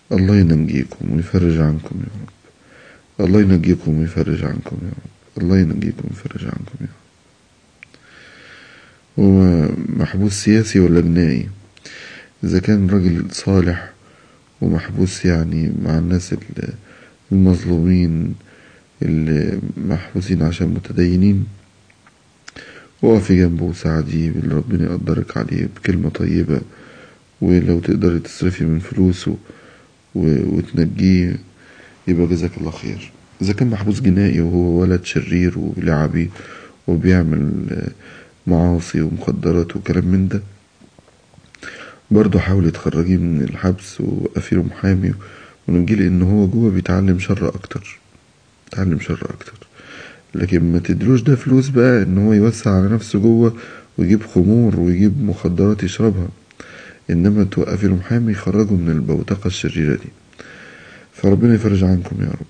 الله ينجيكم ويفرج عنكم يا رب. الله ينجيكم ويفرج عنكم يا رب. الله ينجيكم ويفرج عنكم يا رب. هو محبوس سياسي ولا جنائي؟ إذا كان راجل صالح ومحبوس يعني مع الناس المظلومين اللي محبوسين عشان متدينين، وقفي جنبه وساعديه باللي ربنا يقدرك عليه بكلمة طيبة، ولو تقدري تصرفي من فلوسه وتنجيه يبقى جزاك الله خير. إذا كان محبوس جنائي وهو ولد شرير ولعبي وبيعمل معاصي ومخدرات وكلام من ده، برضو حاولي تخرجيه من الحبس ووقفي له محامي ونجيلي ان هو جوه بيتعلم شر اكتر، لكن ما تدلوش ده فلوس بقى ان هو يوسع على نفسه جوه ويجيب خمور ويجيب مخدرات يشربها، انما توقفي له محامي يخرجه من البوتقة الشريرة دي. فربنا يفرج عنكم يا رب.